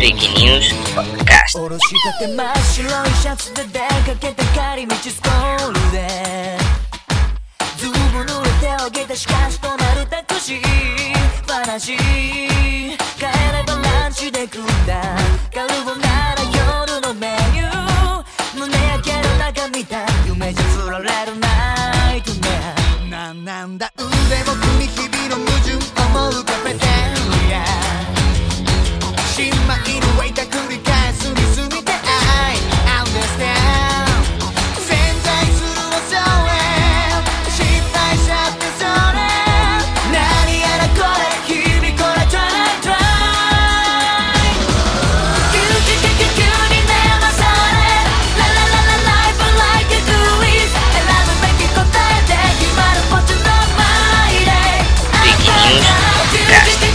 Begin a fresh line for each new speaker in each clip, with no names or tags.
Freaky News Podcast。
おろしたて真っ白いシャツで出かけた帰り道スコールでズボン濡れてあげたしかし止まるタクシー話帰ればランチで食ったカルボナーラ夜のメニュー胸焼ける中見た夢じゃ振られるナイトメアなんだ腕も組日々の矛盾思うカフェテリア新米のウェイター繰り返すミスみたい Understand 潜在する恐れ失敗しちゃってそれ何やらこれ日々これ Try Try 急に眠されララララ Life like a cruise 選ぶべき答えで決まるポチの前で
Freaky News Podcast。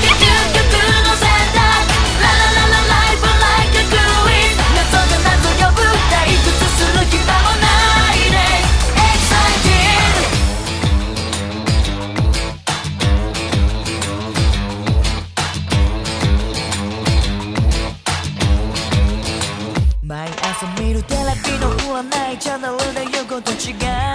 毎朝見るテレビの占いチャンネルで言うこと違うし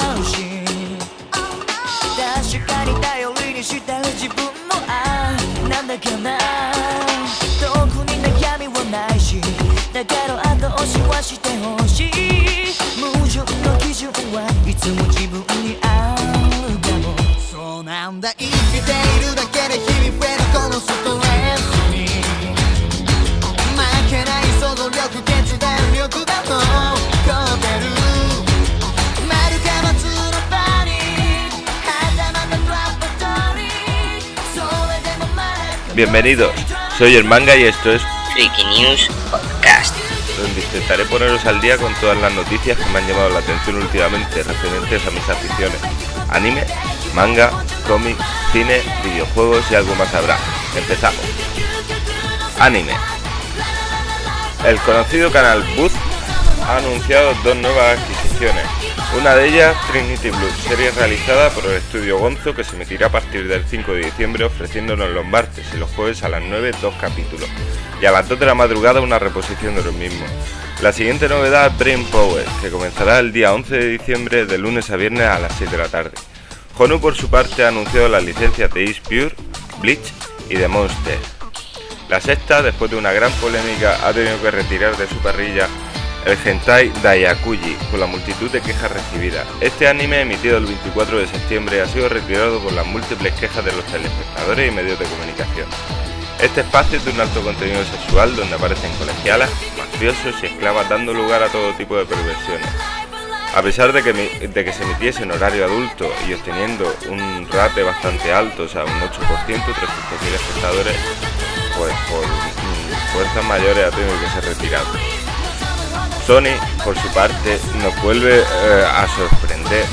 確かに頼りにしてる自分もなんだかな特に悩みはないしだから後押しはしてほしい矛盾の基準はいつも自分に合うかもそうなんだ生きているだけで日々増えるこのストレスに負けない想像力決断力だと超える丸か松の場にはたまたトラップトリーそれでもまだ
Bienvenidos, soy el Manga y esto es
Freaky News Podcast.
donde intentaré poneros al día con todas las noticias que me han llamado la atención últimamente referentes a mis aficiones: anime, manga, cómic, cine, videojuegos y algo más habrá. Empezamos. Anime. El conocido canal Buzz ha anunciado dos nuevas adquisiciones. Una de ellas, Trinity Blue, serie realizada por el estudio Gonzo, que se emitirá a partir del 5 de diciembre ofreciéndonos los martes y los jueves a las 9 2 capítulos y a las 2 de la madrugada una reposición de los mismos. La siguiente novedad es Brain Power, que comenzará el día 11 de diciembre de lunes a viernes a las 6 de la tarde. Honu por su parte ha anunciado las licencias de Ace Pure, Bleach y The Monster. La sexta, después de una gran polémica, ha tenido que retirar de su parrilla el hentai Dayakuji por la multitud de quejas recibidas. Este anime, emitido el 24 de septiembre, ha sido retirado por las múltiples quejas de los telespectadores y medios de comunicación. Este espacio es de un alto contenido sexual donde aparecen colegialas, mafiosos y esclavas dando lugar a todo tipo de perversiones. A pesar de que se emitiese en horario adulto y obteniendo un rate bastante alto, o sea un 8%, 300.000 espectadores, pues por fuerzas mayores ha tenido que ser retirado. Sony, por su parte, nos vuelve a sorprender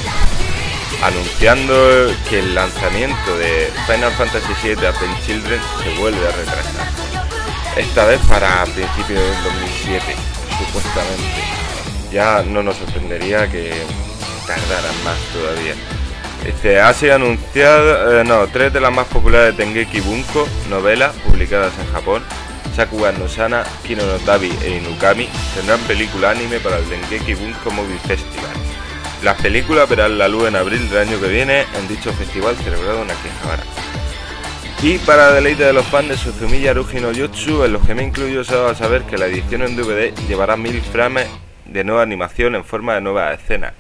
anunciando que el lanzamiento de Final Fantasy VII Advent Children se vuelve a retrasar. Esta vez para principios del 2007, supuestamente. Ya no nos sorprendería que tardaran más todavía. Ha sido anunciado, 3 de las más populares de Dengeki Bunko, novelas publicadas en Japón, Sakuga no Sana, Kino no Tabi e Inukami, tendrán película anime para el Dengeki Bunko Movie Festival. Las películas verán la luz en abril del año que viene en dicho festival celebrado en Akihabara. Y para deleite de los fans de Suzumiya Haruhi no Jutsu, en los que me incluyo, se va a saber que la edición en DVD llevará 1000 frames de nueva animación en forma de nuevas escenas.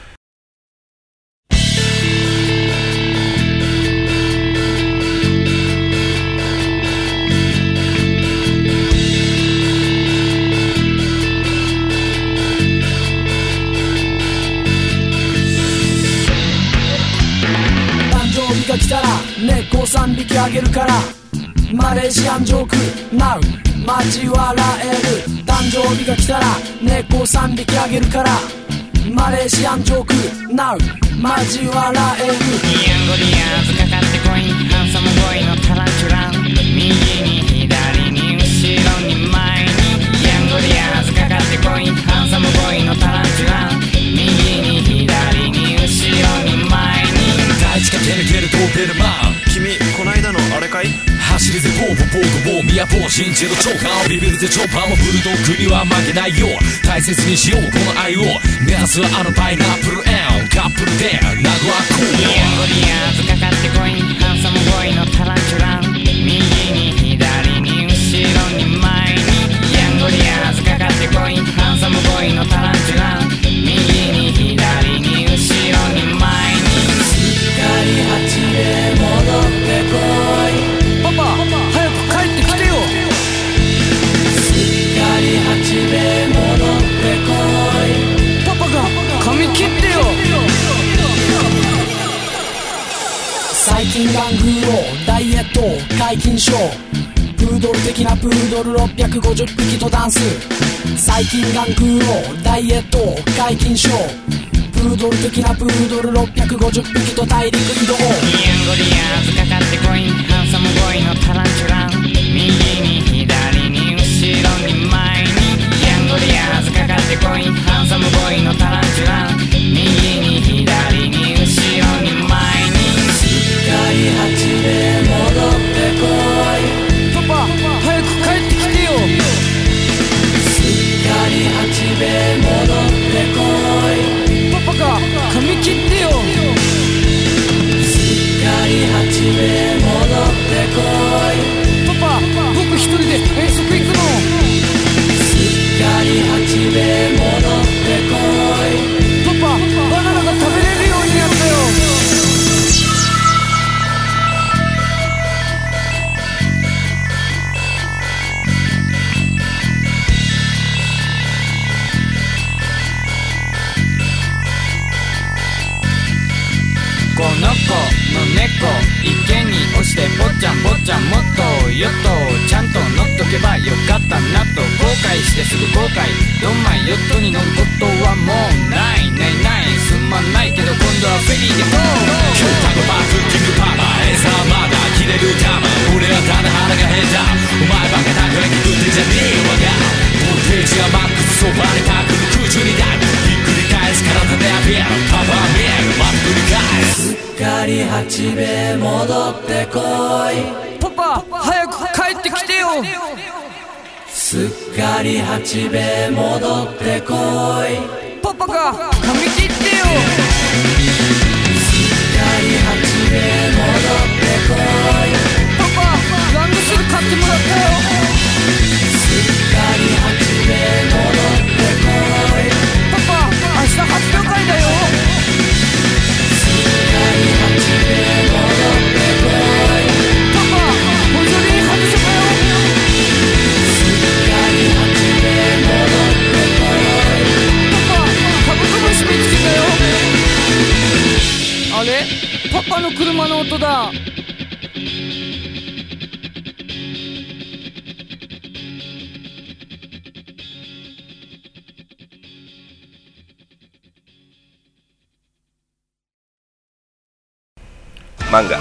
が来たら猫3匹あげるからマレーシアンジョーク NOW 交わらえる誕生日が来たら猫3匹あげるからマレーシアンジョーク NOW 交わらえる
ニアンゴリアーズかかってこいハンサムボーイのタランチュラン右に左に後ろに前にニアンゴリアーズかかってこいハンサムボーイのタランチュラン右に左に後ろに前に大地かけ抜けるトーペルマン君こないだのあれかい走るぜボーボボーボボーミヤ
を信じるチョーカーをビビるぜチョッパーもブルドッグには負けないよ大切にしようこの愛を目指すあのパイナップルエンカップルで名古屋コー
リアンゴリアーズかかってこいハンサムボーイのタランチュラン右に左に後ろに前にヤンゴリアーズかかってこいハンサムボーイのタランチュラン右に左に後ろに前に
すっかり8で戻ってこいパパ早く帰ってきてよすっかり8で戻ってこいパパが髪切ってよ最近ガングロダイエット解禁ショープードル的なプードル650匹とダンス最近ガングロダイエット解禁ショープードル的なプードル650匹と大陸移動
リアンゴリアーズかかってこいハンサムボーイのタランチュラン右に左に後ろに前にヤンゴリアーズかかってこいハンサムボーイのタランチュラン右に左に後ろに前に
すっかり8で戻ってこいパパ早く帰ってきてよすっかり8で戻ってこいパパが髪切ってよすっかり8で戻ってこいパパ僕一人で遠足行くのすっかり8で戻ってこいパパバナナが食べれるようになったよ
この子の猫池に落ちて坊ちゃん坊ちゃんもっとよっとちゃんと乗っとけばよかったなと後悔してすぐ後悔ドンマイヨットに乗ることはもうないないないすまないけど今度はフェリーでゴー
キュータゴバークッキングパパエサーまだ切れる玉俺はただ腹が減ったお前バカたくらき食ってんじゃねえわがボルテージはマックスそばにパクる空中にダイブひっくり返す体でアピアルパパ見えるまっくり返す
すっかり8で戻ってこいパパ早く帰ってきてよすっかり8で戻ってこいパパが髪切ってよすっかり8で戻ってこいパパランドセル買ってもらったよすっかり8で戻ってこいパパ明日発表会だよあれパパの車の音だ
Manga.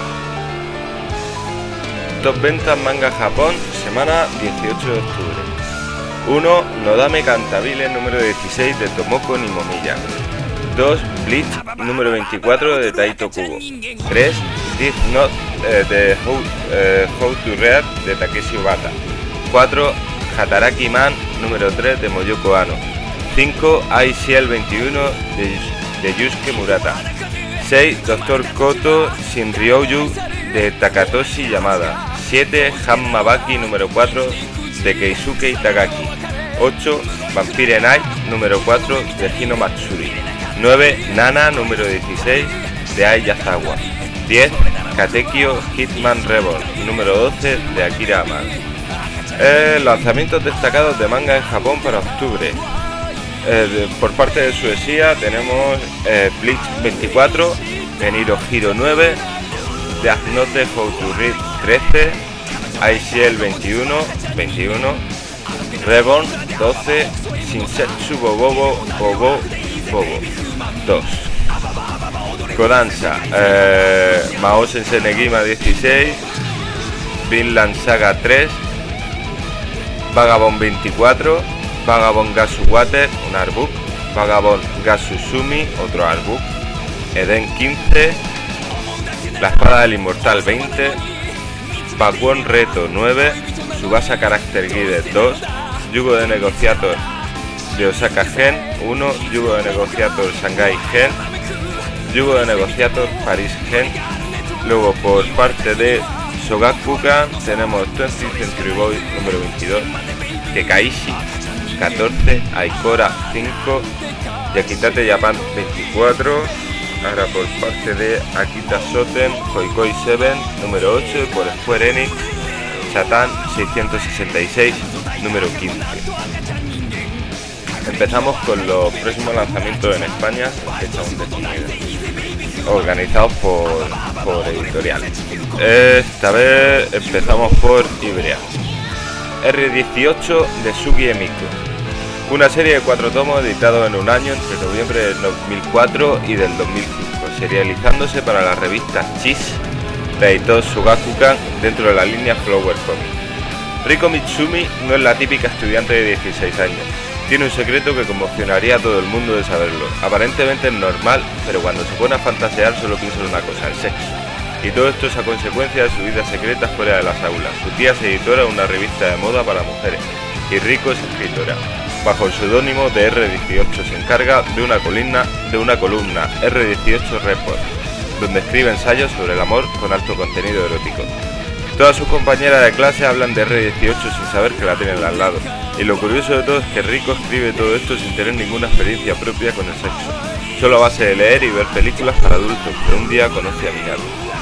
Top ventas manga Japón, semana 18 de octubre. 1. Nodame Cantabile número 16 de Tomoko Nimomilla. 2. Bleach número 24 de Taito Kubo. 3. Death Note de How to Read de Takeshi Obata. 4. Hataraki Man número 3 de Moyoko Ano. 5. ICL 21 de Yusuke Murata. 6. Dr. Koto Shinryouyu de Takatoshi Yamada. 7. Hanmabaki número 4 de Keisuke Itagaki. 8. Vampire Night número 4 de Hino Matsuri. 9. Nana número 16 de Ai Yazawa. 10. Katekyo Hitman Reborn número 12 de Akira Amano. Lanzamientos destacados de manga en Japón para octubre. Por parte de Suecia tenemos Bleach 24, Beniro Hero 9, Death Note How to Read 13, ICL 21, Reborn 12, Shinsetsu Bobo 2, Kodansha, Mao Sensei Negima 16, Vinland Saga 3, Vagabond 24, Vagabond Gasu Water, un artbook, Vagabond Gasu Sumi, otro artbook, Eden 15, La Espada del Inmortal 20, Bakuon Reto 9, Tsubasa Character Guide 2, Yugo de Negotiator de Osaka Gen 1, Yugo de Negotiator Shanghai Gen, Yugo de Negociator Paris Gen. Luego por parte de Shogakukan tenemos 20th Century Boy número 22, Kekaishi 14, Aikora 5, Yakitate Japan 24. Ahora por parte de Akita Shoten, Koikoi 7 número 8 y por Square Enix, Satan 666 número 15. Empezamos con los próximos lanzamientos en España, fecha aún definida, organizados por editoriales. Esta vez empezamos por Ibrea. R18 de Sugi Emiko, una serie de 4 tomos editados en un año entre noviembre del 2004 y del 2005, serializándose para las revistas Cheese de editor Shogakukan dentro de la línea Flower Comics. Riko Mitsumi no es la típica estudiante de 16 años. Tiene un secreto que conmocionaría a todo el mundo de saberlo. Aparentemente es normal, pero cuando se pone a fantasear solo piensa en una cosa, el sexo. Y todo esto es a consecuencia de su vida secreta fuera de las aulas. Su tía es editora de una revista de moda para mujeres, y Riko es escritora. Bajo el seudónimo de R18 se encarga de una columna R18 Report, donde escribe ensayos sobre el amor con alto contenido erótico. Todas sus compañeras de clase hablan de R18 sin saber que la tienen al lado, y lo curioso de todo es que Riko escribe todo esto sin tener ninguna experiencia propia con el sexo, solo a base de leer y ver películas para adultos, pero un día conoce a Minato.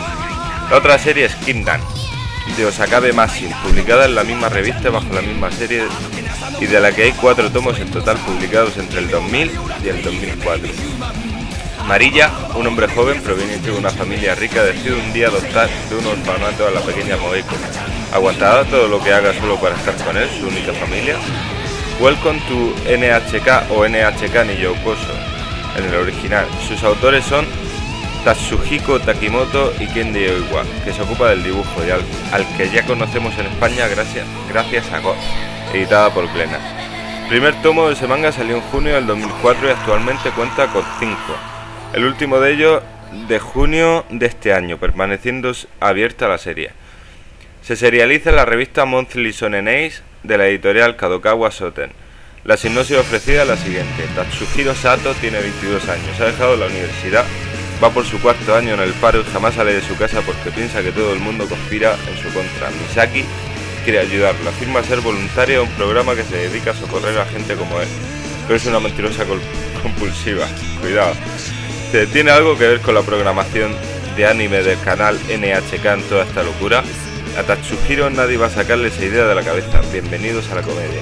La otra serie es Kindan, de Osakabe Machine, publicada en la misma revista bajo la misma serie y de la que hay 4 tomos en total publicados entre el 2000 y el 2004. Marilla, un hombre joven proveniente de una familia rica, decide un día adoptar de un orfanato a la pequeña Moeko. ¿Aguantará todo lo que haga solo para estar con él, su única familia? Welcome to NHK o NHK ni Yokoso en el original. Sus autores son Tatsuhiko Takimoto y Kendi Oiwa, que se ocupa del dibujo y al que ya conocemos en España gracias a Ghost, editada por Glenna. El primer tomo de ese manga salió en junio del 2004 y actualmente cuenta con 5. El último de ellos de junio de este año, permaneciendo abierta la serie. Se serializa en la revista Monthly Shonen Ace de la editorial Kadokawa Shoten. La sinopsis ofrecida es la siguiente: Tatsuhiro Sato tiene 22 años, ha dejado la universidad, va por su 4º año en el paro y jamás sale de su casa porque piensa que todo el mundo conspira en su contra. Misaki quiere ayudarlo, afirma ser voluntaria de un programa que se dedica a socorrer a gente como él, pero es una mentirosa compulsiva. Cuidado. ¿Tiene algo que ver con la programación de anime del canal NHK en toda esta locura? A Tatsuhiro nadie va a sacarle esa idea de la cabeza. Bienvenidos a la comedia.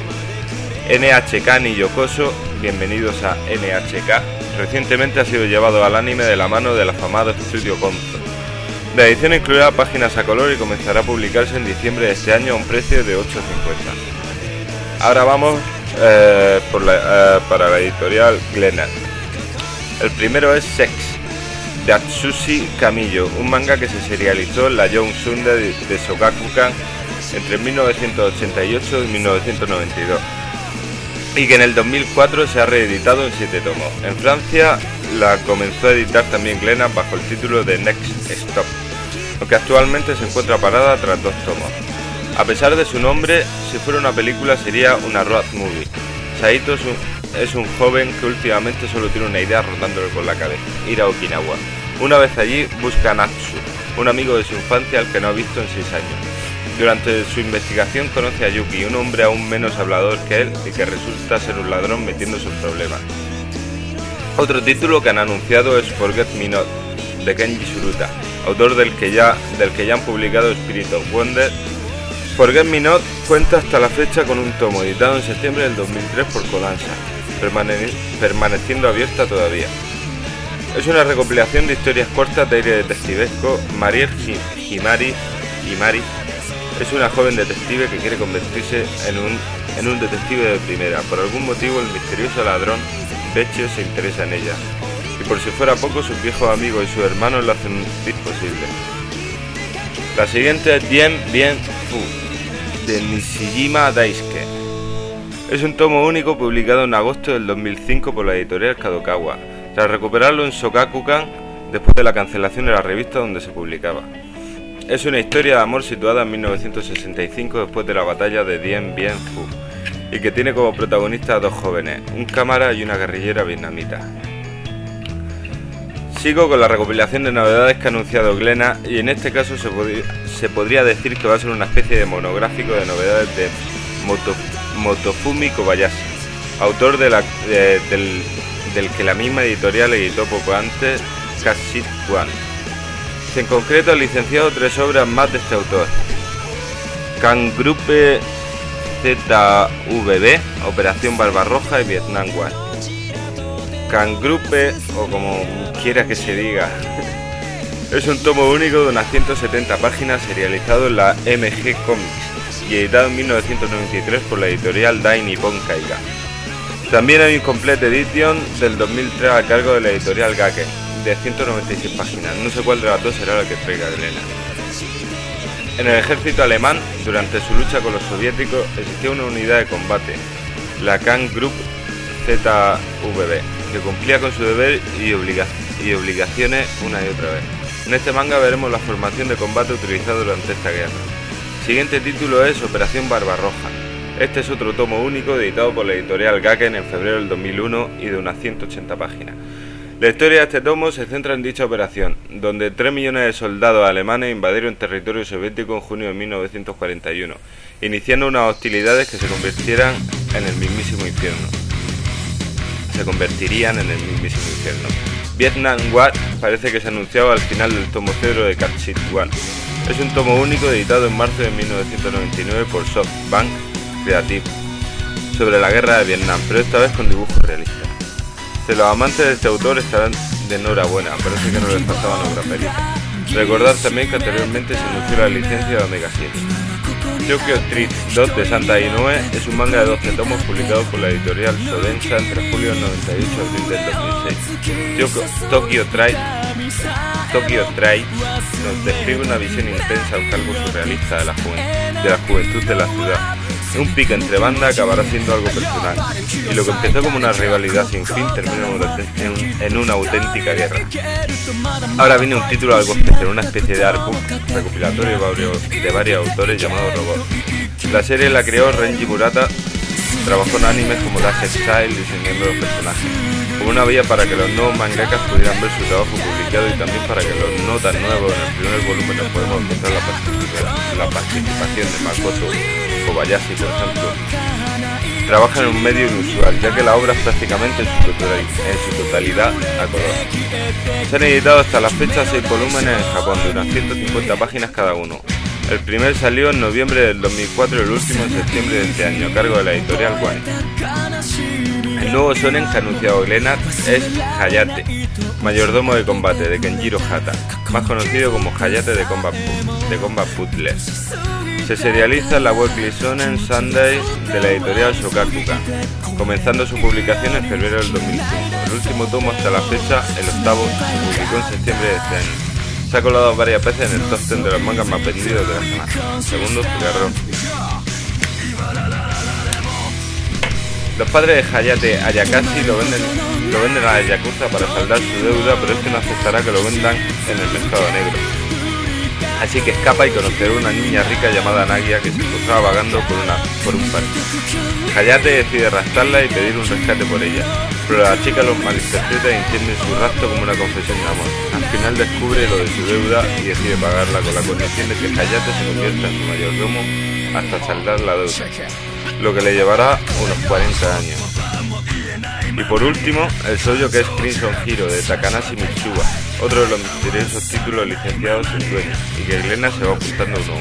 NHK ni Yokoso, bienvenidos a NHK. Recientemente ha sido llevado al anime de la mano del afamado estudio Konzo. La edición incluirá páginas a color y comenzará a publicarse en diciembre de este año a un precio de 8,50. Ahora vamos para la editorial Glenna. El primero es Sex, de Atsushi Kamiyo, un manga que se serializó en la Young Sunday de Shogakukan entre 1988 y 1992 y que en el 2004 se ha reeditado en 7 tomos. En Francia la comenzó a editar también Glenna bajo el título de Next Stop, aunque actualmente se encuentra parada tras 2 tomos. A pesar de su nombre, si fuera una película sería una road movie. Saito es un joven que últimamente solo tiene una idea rotándole por la cabeza: ir a Okinawa. Una vez allí busca a Natsu, un amigo de su infancia al que no ha visto en 6 años. Durante su investigación conoce a Yuki, un hombre aún menos hablador que él y que resulta ser un ladrón metiéndose en problemas. Otro título que han anunciado es Forget Me Not, de Kenji Suruta, autor del que ya han publicado Spirit of Wonder. Forget Me Not cuenta hasta la fecha con un tomo editado en septiembre del 2003 por Kodansha, permaneciendo abierta todavía. Es una recopilación de historias cortas de aire detectivesco. Mariel Himari es una joven detective que quiere convertirse en un detective de primera. Por algún motivo el misterioso ladrón Vecchio se interesa en ella, y por si fuera poco sus viejos amigos y sus hermanos lo hacen imposible. La siguiente es Bien Bien Fu, de Nishijima Daisuke. Es un tomo único publicado en agosto del 2005 por la editorial Kadokawa, tras recuperarlo en Shogakukan después de la cancelación de la revista donde se publicaba. es una historia de amor situada en 1965 después de la batalla de Dien Bien Phu y que tiene como protagonistas a dos jóvenes, un cámara y una guerrillera vietnamita. Sigo con la recopilación de novedades que ha anunciado Glénat y en este caso se podría decir que va a ser una especie de monográfico de novedades de Motofumi Kobayashi, autor del que la misma editorial editó poco antes, Cat Seed One. En concreto ha licenciado 3 obras más de este autor: Kangruppe ZVB, Operación Barbarroja y Vietnam War. Kangruppe, o como quiera que se diga, es un tomo único de unas 170 páginas serializado en la MG Comics y editado en 1993 por la editorial Dai Nippon Kaiga. También hay un Complete Edition del 2003 a cargo de la editorial Gake, de 196 páginas. No sé cuál de las dos será la que traiga Glénat. En el ejército alemán, durante su lucha con los soviéticos, existía una unidad de combate, la Kangruppe ZVB, que cumplía con su deber y obligaciones una y otra vez. En este manga veremos la formación de combate utilizada durante esta guerra. El siguiente título es Operación Barbarroja. Este es otro tomo único editado por la editorial Gaken en febrero del 2001 y de unas 180 páginas. La historia de este tomo se centra en dicha operación, donde 3 millones de soldados alemanes invadieron territorio soviético en junio de 1941, iniciando unas hostilidades que se convertirían en el mismísimo infierno. Vietnam War parece que se anunciaba al final del tomo 0 de Cat Seed One. Es un tomo único editado en marzo de 1999 por SoftBank Creative, sobre la guerra de Vietnam, pero esta vez con dibujos realistas. Los amantes de este autor estarán de enhorabuena, parece que no les faltaban obras peritas. Recordad también que anteriormente se anunció la licencia de Omega 7. Tokyo Treat 2 de Santa Inoue es un manga de 12 tomos publicado por la editorial Shodensa entre julio del 98 y abril del 2006. Tokyo Treat nos describe una visión intensa, un algo surrealista de la juventud de la ciudad. Un pique entre bandas acabará siendo algo personal, y lo que empezó como una rivalidad sin fin termina en una auténtica guerra. Ahora viene un título algo especial, una especie de artbook recopilatorio de varios autores llamado Robot. La serie la creó Renji Murata, trabajó en animes como Last Exile diseñando los personajes, como una vía para que los nuevos mangakas pudieran ver su trabajo publicado y también para que los no tan nuevos en el primer volumen nos podemos encontrar la participación de Makoto Kobayashi, por ejemplo. Trabaja en un medio inusual, ya que la obra es prácticamente en su totalidad a color. Se han editado hasta la fecha 6 volúmenes en Japón, de unas 150 páginas cada uno. El primer salió en noviembre del 2004 y el último en septiembre de este año, a cargo de la editorial Wine. El nuevo shonen que ha anunciado Glénat es Hayate, mayordomo de combate de Kenjiro Hata, más conocido como Hayate de Combat Butler. Se serializa en la Weekly Shonen Sunday de la editorial Shogakukan, comenzando su publicación en febrero del 2005. El último tomo hasta la fecha, el octavo, se publicó en septiembre de este año. Se ha colado varias veces en el top 10 de los mangas más vendidos de la semana. Segundo, Garrón. Los padres de Hayate Ayakashi lo venden a la Yakuza para saldar su deuda, pero este no aceptará que lo vendan en el mercado negro. Así que escapa y conocerá a una niña rica llamada Nagia que se encontraba vagando por un parque. Hayate decide arrastrarla y pedir un rescate por ella, pero la chica los malinterpreta y entiende su rapto como una confesión de amor. Al final descubre lo de su deuda y decide pagarla con la condición de que Hayate se convierta en su mayordomo hasta saldar la deuda, lo que le llevará unos 40 años. Y por último, el shoujo que es Crimson Hero de Takanashi Mitsuba, otro de los misteriosos títulos licenciados en sueños, y que Glénat se va apuntando uno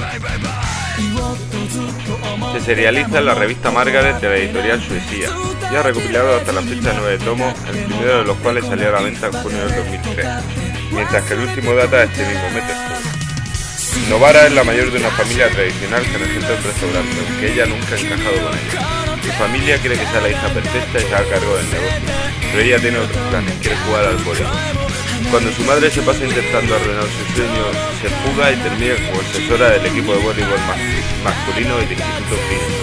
a uno. Se serializa en la revista Margaret de la editorial Suecia, y ha recopilado hasta la fecha 9 tomos, el primero de los cuales salió a la venta en junio del 2003, mientras que el último data de este mismo mes. Novara es la mayor de una familia tradicional que regenta un restaurante, aunque ella nunca ha encajado con ella. Su familia quiere que sea la hija perfecta y se haga cargo del negocio, pero ella tiene otros planes, quiere jugar al vóley. Cuando su madre se pasa intentando arruinar su sueño, se fuga y termina como asesora del equipo de voleibol masculino del Instituto Princeton.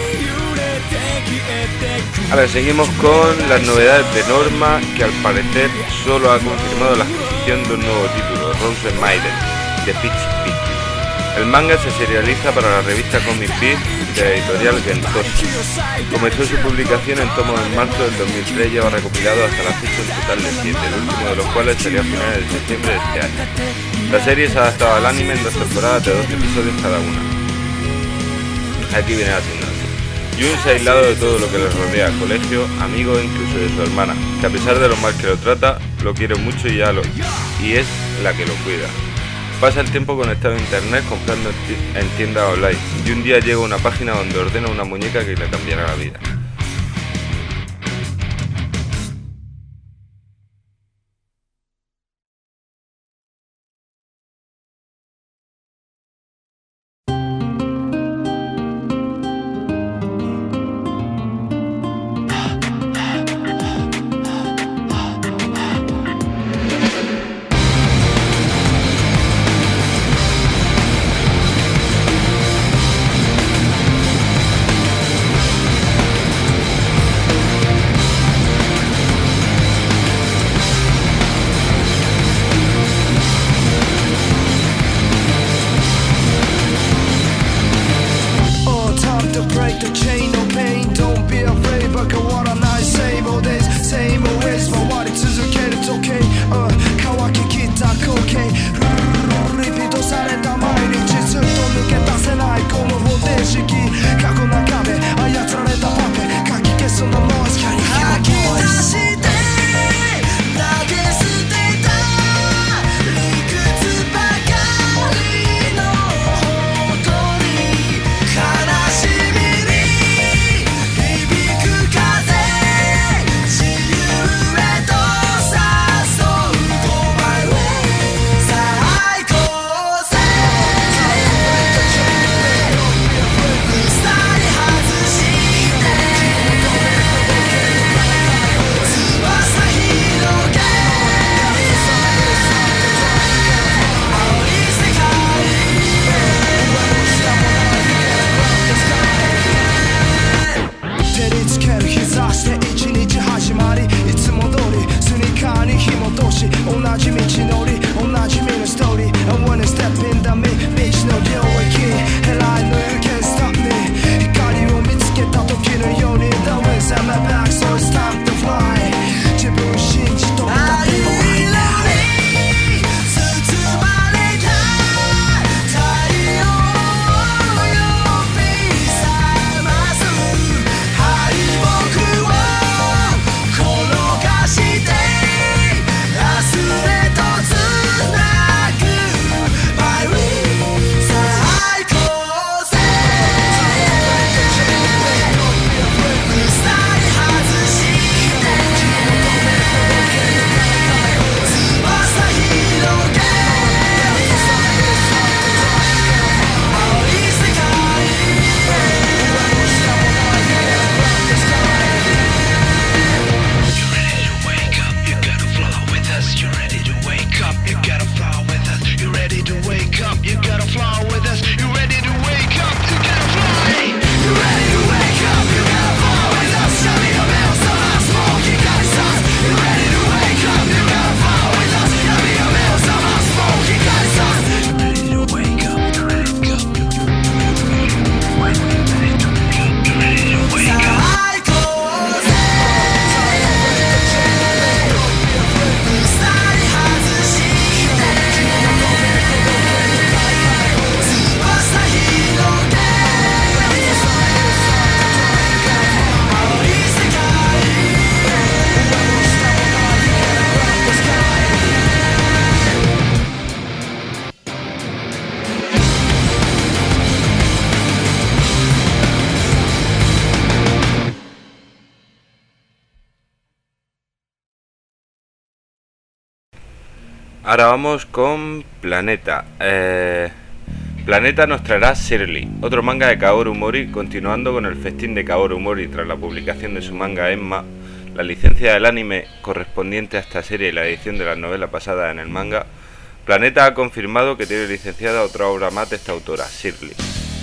Ahora seguimos con las novedades de Norma, que al parecer solo ha confirmado la adquisición de un nuevo título, Rose Maiden, de Peach Pit. El manga se serializa para la revista Comic Beat de la editorial Gentoshi. Comenzó su publicación en tomos en marzo del 2003 y lleva recopilado hasta la fecha un total de 7, el último de los cuales salió a finales de septiembre de este año. La serie se ha adaptado al anime en 2 temporadas de 12 episodios cada una. Aquí viene la sinopsis. Jun se ha aislado de todo lo que le rodea, colegio, amigos e incluso de su hermana, que a pesar de lo mal que lo trata, lo quiere mucho y es la que lo cuida. Pasa el tiempo conectado a internet comprando en tiendas online y un día llega a una página donde ordena una muñeca que le cambiará la vida. Ahora vamos con Planeta. Planeta nos traerá Shirley, otro manga de Kaoru Mori, continuando con el festín de Kaoru Mori tras la publicación de su manga Emma. La licencia del anime correspondiente a esta serie y la edición de las novelas basadas en el manga. Planeta ha confirmado que tiene licenciada otra obra más de esta autora, Shirley.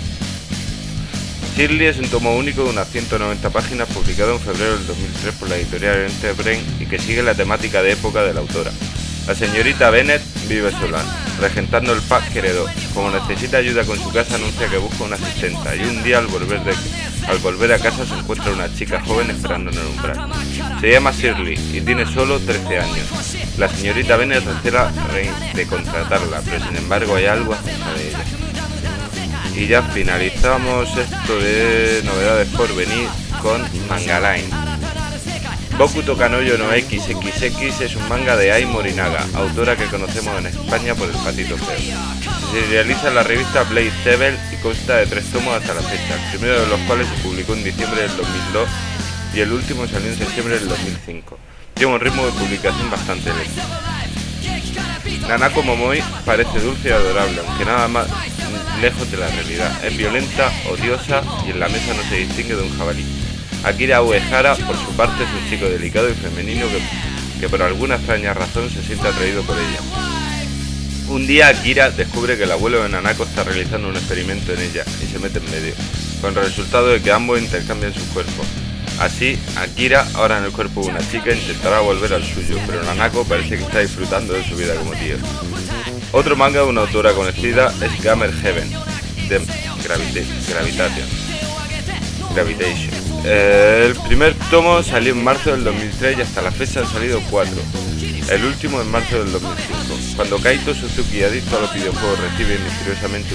Shirley es un tomo único de unas 190 páginas publicado en febrero del 2003 por la editorial Enterbrain y que sigue la temática de época de la autora. La señorita Bennett vive sola, regentando el pub que heredó. Como necesita ayuda con su casa, anuncia que busca una asistenta, y un día al volver a casa se encuentra una chica joven esperando en el umbral. Se llama Shirley y tiene solo 13 años. La señorita Bennett recela de contratarla, pero sin embargo hay algo acerca de ella. Y ya finalizamos esto de novedades por venir con Manga Line. Bokuto Kanojo no XXX es un manga de Ai Morinaga, autora que conocemos en España por El Patito Feo. Se realiza en la revista Blade Devil y consta de 3 tomos hasta la fecha, el primero de los cuales se publicó en diciembre del 2002 y el último salió en septiembre del 2005. Lleva un ritmo de publicación bastante lento. Nanako Momoi parece dulce y adorable, aunque nada más lejos de la realidad. Es violenta, odiosa y en la mesa no se distingue de un jabalí. Akira Uehara, por su parte, es un chico delicado y femenino que por alguna extraña razón se siente atraído por ella. Un día Akira descubre que el abuelo de Nanako está realizando un experimento en ella y se mete en medio, con el resultado de que ambos intercambian sus cuerpos. Así, Akira, ahora en el cuerpo de una chica, intentará volver al suyo, pero Nanako parece que está disfrutando de su vida como tío. Otro manga de una autora conocida es Gamer Heaven, de Gravitation. El primer tomo salió en marzo del 2003 y hasta la fecha han salido 4. El último en marzo del 2005. Cuando Kaito Suzuki, adicto a los videojuegos, recibe misteriosamente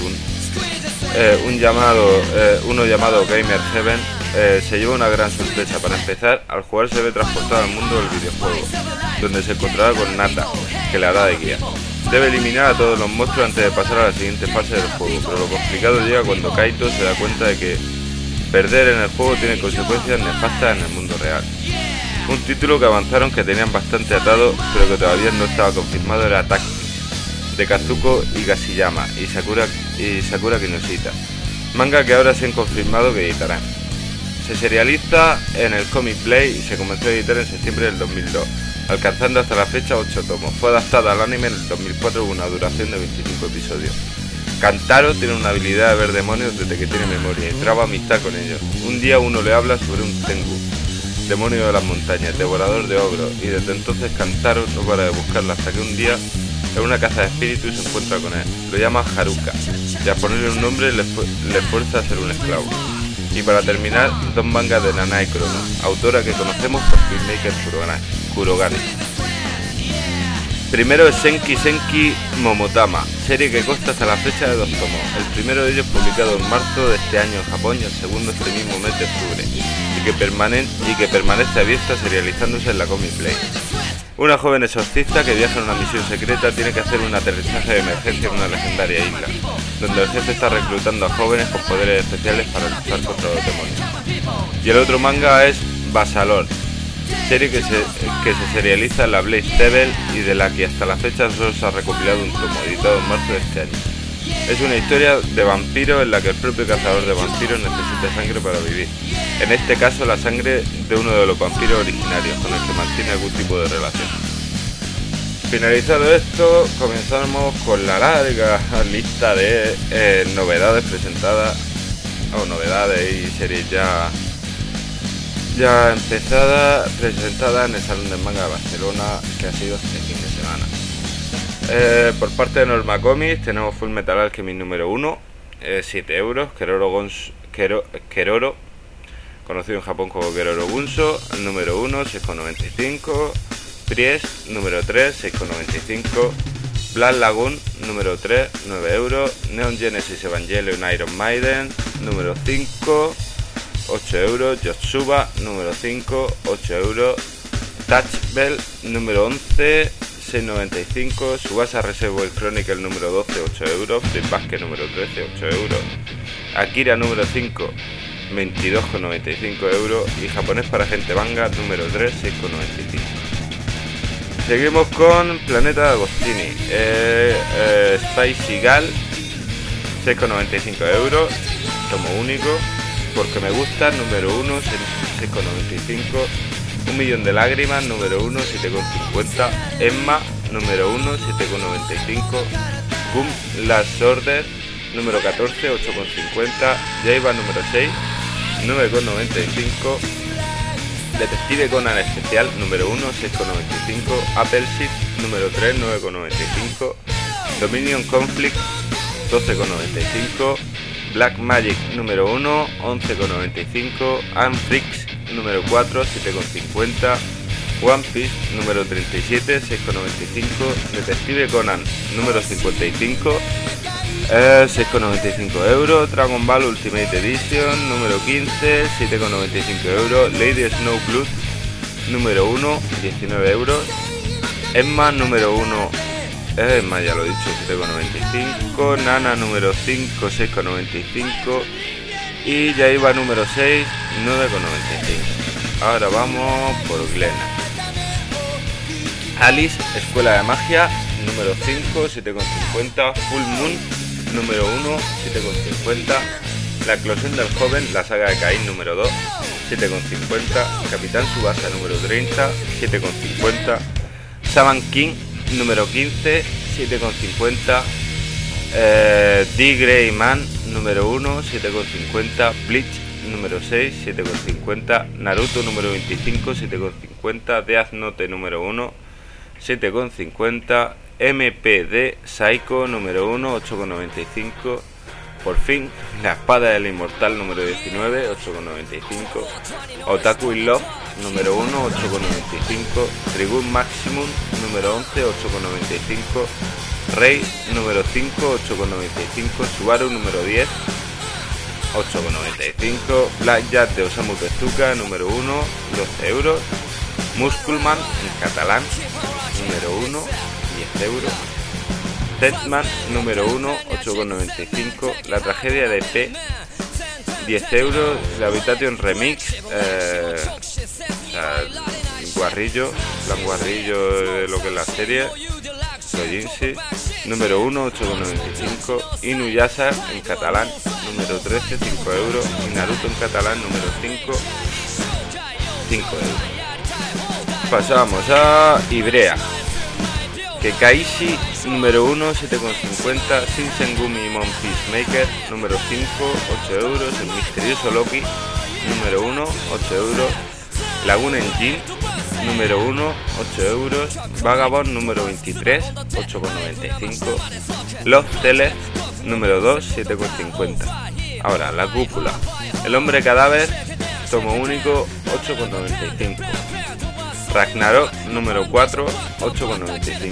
uno llamado Gamer Heaven, se lleva una gran sorpresa. Para empezar, al jugar se ve transportado al mundo del videojuego, donde se encontrará con Nata, que le hará de guía. Debe eliminar a todos los monstruos antes de pasar a la siguiente fase del juego, pero lo complicado llega cuando Kaito se da cuenta de que perder en el juego tiene consecuencias nefastas en el mundo real. Un título que avanzaron que tenían bastante atado, pero que todavía no estaba confirmado, era Tactics, de Kazuko Higashiyama y Sakura Kinoshita, manga que ahora se han confirmado que editarán. Se serializa en el Comic Play y se comenzó a editar en septiembre del 2002, alcanzando hasta la fecha 8 tomos. Fue adaptada al anime en el 2004 con una duración de 25 episodios. Kantaro tiene una habilidad de ver demonios desde que tiene memoria y traba amistad con ellos. Un día uno le habla sobre un Tengu, demonio de las montañas, devorador de ogros, y desde entonces Kantaro no para de buscarlo hasta que un día en una caza de espíritus se encuentra con él. Lo llama Haruka y al ponerle un nombre le fuerza a ser un esclavo. Y para terminar, 2 mangas de Nanae Chrono, autora que conocemos por Filmmaker Kurogane. Primero es Senki Momotama, serie que consta hasta la fecha de 2 tomos. El primero de ellos publicado en marzo de este año en Japón y el segundo este mismo mes de octubre, y que permanece abierta serializándose en la Comic Play. Una joven exorcista que viaja en una misión secreta tiene que hacer un aterrizaje de emergencia en una legendaria isla, donde el jefe está reclutando a jóvenes con poderes especiales para luchar contra los demonios. Y el otro manga es Basalor, serie que se serializa en la Blade Devil y de la que hasta la fecha solo se ha recopilado un tomo, editado en marzo de este año. Es una historia de vampiros en la que el propio cazador de vampiros necesita sangre para vivir. En este caso la sangre de uno de los vampiros originarios, con el que mantiene algún tipo de relación. Finalizado esto, comenzamos con la larga lista de novedades presentadas, novedades y series ya presentadas en el Salón del Manga de Barcelona, que ha sido este fin de semana. Por parte de Norma Comics tenemos Full Metal Alchemist número 1, 7 euros, Keroro, conocido en Japón como Keroro Bunso, el número 1, 6,95, Priest, número 3, 6,95, Black Lagoon, número 3, 9 euros, Neon Genesis Evangelion Iron Maiden, número 5, 8 euros, Yotsuba, número 5, 8 euros, Touch Bell, número 11, 6,95, Subasa Reservoir Chronicle número 12, 8 euros, Flip Basket número 13, 8 euros, Akira número 5, 22,95 euros y Japonés para gente manga número 3, 6,95. Seguimos con Planeta de Agostini, Spicy Gal, 6,95 euros, tomo único, Porque me gusta, número 1, 6,95. 1 millón de lágrimas, número 1, 7,50. Emma, número 1, 7,95. Boom Last Order, número 14, 8,50. Jaiba, número 6, 9,95. Detective Conan especial, número 1, 6,95. Apple Seed, número 3, 9,95. Dominion Conflict, 12,95. Black Magic número 1, 11,95. Anfrix número 4, 7,50. One Piece número 37, 6,95. Detective Conan número 55, 6,95 euros. Dragon Ball Ultimate Edition número 15, 7,95 euros. Lady Snowblood número 1, 19 euros. Emma número 1, Emma ya lo he dicho, 7,95. Nana número 5, 6,95. Y Yaiba número 6, 9,95. Ahora vamos por Glena. Alice, Escuela de Magia, número 5, 7,50. Full Moon, número 1, 7,50. La Eclosión del Joven, la saga de Caín, número 2, 7,50. Capitán Tsubasa, número 30, 7,50. Shaman King, número 15, 7,50. D. Grey Man, número 1, 7,50. Bleach, número 6, 7,50. Naruto número 25, 7,50. Death Note número 1, 7,50. MPD Psycho número 1, 8,95. Por fin, La Espada del Inmortal número 19, 8,95. Otaku in Love número 1, 8,95. Tribune Maximum número 11, 8,95. Rey número 5, 8,95. Subaru número 10, 8,95. Blackjack de Osamu Tezuka número 1, 12 euros. Musculman en catalán número 1, 10 euros. Deadman número 1, 8,95. La Tragedia de P, 10 euros. La Habitation Remix, Guarrillo, plan Guarrillo de lo que es la serie, Dojinshi, número 1, 8,95. Inuyasha en catalán número 13, 5 euros. Y Naruto en catalán número 5, 5 euros. Pasamos a Ibrea. Kekaishi número 1, 7,50. Shinsengumi Mon Peacemaker número 5, 8 euros. El Misterioso Loki número 1, 8 euros. Laguna Engine número 1, 8 euros. Vagabond número 23, 8,95. Lost Teller número 2, 7,50. Ahora, La Cúpula. El Hombre Cadáver, tomo único, 8,95. Ragnarok número 4, 8,95.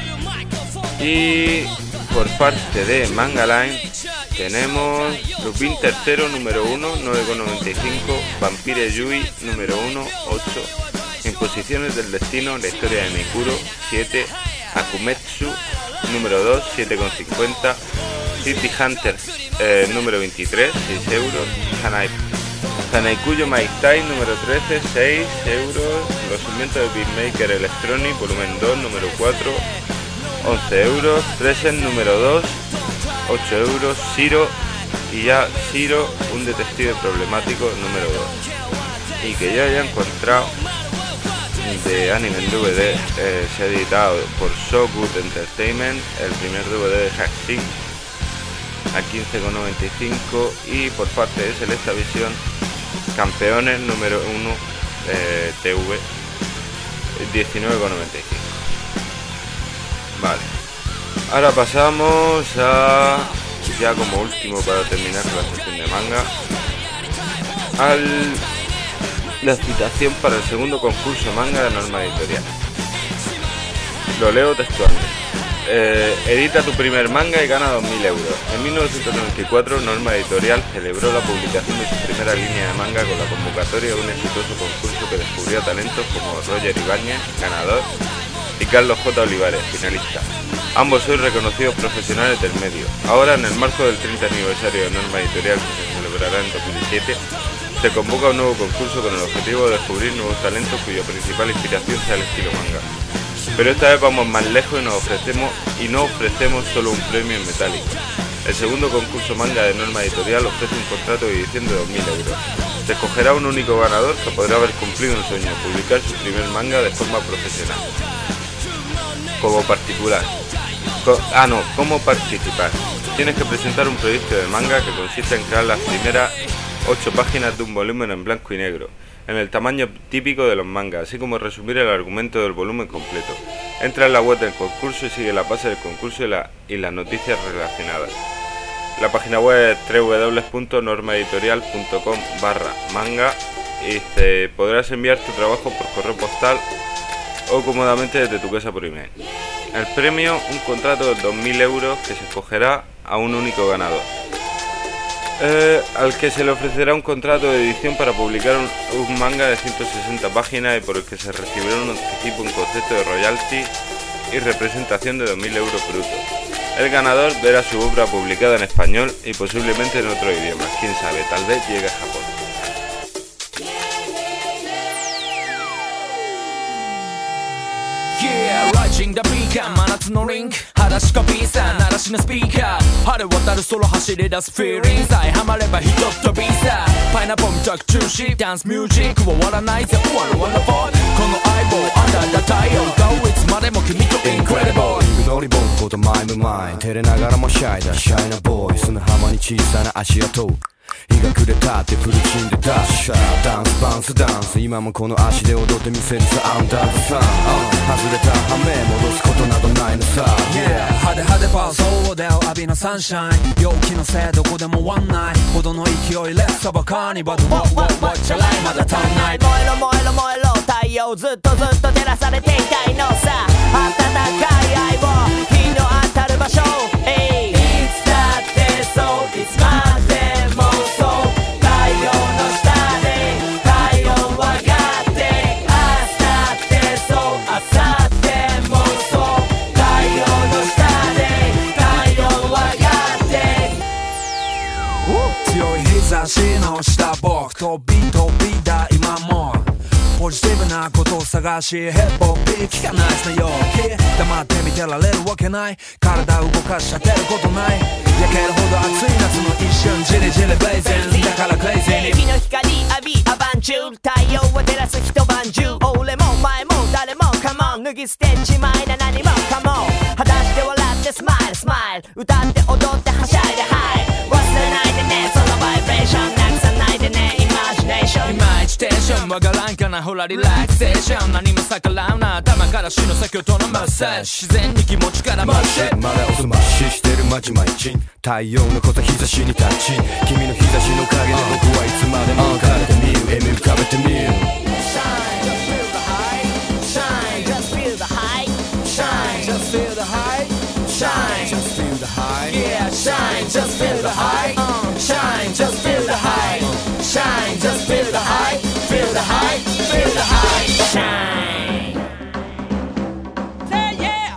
Y por parte de Manga Line tenemos Lupin III número 1, 9,95. Vampire Yui número 1, 8. Imposiciones del Destino, la historia de Mikuro, 7. Akumetsu número 2, 7,50. City Hunters número 23, 6 euros. Hanaikuyo Maitai número 13, 6 euros. Los inventos de Beatmaker Electronic volumen 2 número 4, 11 euros. Presen número 2, 8 euros. Shiro, y ya Shiro, un detective problemático número 2. Y que yo haya encontrado de anime en DVD, se ha editado por So Good Entertainment el primer DVD de Hackshin a 15,95. Y por parte de Selecta Visión, Campeones número 1 TV, 19,95. Vale, ahora pasamos a, ya como último para terminar la sección de manga, la citación para el segundo concurso manga de Norma Editorial. Lo leo textualmente. Edita tu primer manga y gana 2.000 euros. En 1994, Norma Editorial celebró la publicación de su primera línea de manga con la convocatoria de un exitoso concurso que descubrió talentos como Roger Ibáñez, ganador, y Carlos J. Olivares, finalista. Ambos hoy reconocidos profesionales del medio. Ahora, en el marco del 30 aniversario de Norma Editorial, que se celebrará en 2007, se convoca un nuevo concurso con el objetivo de descubrir nuevos talentos cuya principal inspiración sea el estilo manga. Pero esta vez vamos más lejos y no ofrecemos solo un premio en metálico. El segundo concurso manga de Norma Editorial ofrece un contrato de edición de 2.000 euros. Se escogerá un único ganador que podrá haber cumplido un sueño, publicar su primer manga de forma profesional. Como particular. ¿Cómo participar? Tienes que presentar un proyecto de manga que consiste en crear las primeras 8 páginas de un volumen en blanco y negro, en el tamaño típico de los mangas, así como resumir el argumento del volumen completo. Entra en la web del concurso y sigue la base del concurso y las noticias relacionadas. La página web es www.normaeditorial.com/manga y te podrás enviar tu trabajo por correo postal o cómodamente desde tu casa por email. El premio, un contrato de 2.000 euros que se escogerá a un único ganador, al que se le ofrecerá un contrato de edición para publicar un manga de 160 páginas y por el que se recibirá un anticipo en concepto de royalty y representación de 2.000 euros brutos. El ganador verá su obra publicada en español y posiblemente en otro idioma. Quién sabe, tal vez llegue a Japón.
Yeah, Rising the beacon 真夏のリンク裸足か B さん鳴らしのスピーカー晴れ渡る空走り出すフィーリングさえハマればひとっ飛びさパイナポン着中止ダンスミュージックは終わらないぜ終わるワンダフォーこの相棒アンダーだ太陽Go いつまでも君とインクレディブル
リング乗りボンことマイムマイン照れながらもシャイだシャイなボーイ砂浜に小さな足跡日が暮れたってフルチンでダッシュダンスバンスダンス今もこの足で踊ってみせるさアンダーズサン外れた羽目戻すことなどないのさ
Yeah 派手派手パーそうだよ浴びのサンシャイン陽気のせいどこでもワンナイほどの勢いレッサバカーニバル What チャラいまだ足んない
燃えろ燃えろ燃えろ太陽ずっと照らされていたいのさ温かい愛を日の当たる場所いつだってそういつまでもそう太陽の下で太陽上がって明日だってそう明後日もそう太陽の下で太陽上がって
強い日差しの下僕飛びだ今もポジティブなことを探しヘッポッピー聞かないすな陽気黙って見てられるわけない体動かし当てることない焼けるほど暑い夏の一瞬ジリジリブレイゼンだからクレイジーに
日の光浴びアバンチュール太陽を照らす一晩中俺も前も誰もカモン脱ぎ捨てちまいな何もかも裸足で笑ってスマイルスマイル歌って踊ってはしゃいでハイ忘れないでねそのバイブレーションなくさないでねイマジネーション
いまいちテンションわからんかなほらリラクセーション何も逆らうな頭から死の先ほどのマッサージ自然に気持ちからマッシュ
まだおすまししてるまちまち太陽のこと日差しに立ち君の日差しの陰で僕はいつまでも浮かべてみる笑み浮かべてみる
Shine, just feel the high Shine, just feel the high Shine, just feel the high Shine,
Just feel the high
yeah, shine, just feel the high Shine, just feel the high Shine, just feel the high Feel the high, feel the high Shine Say yeah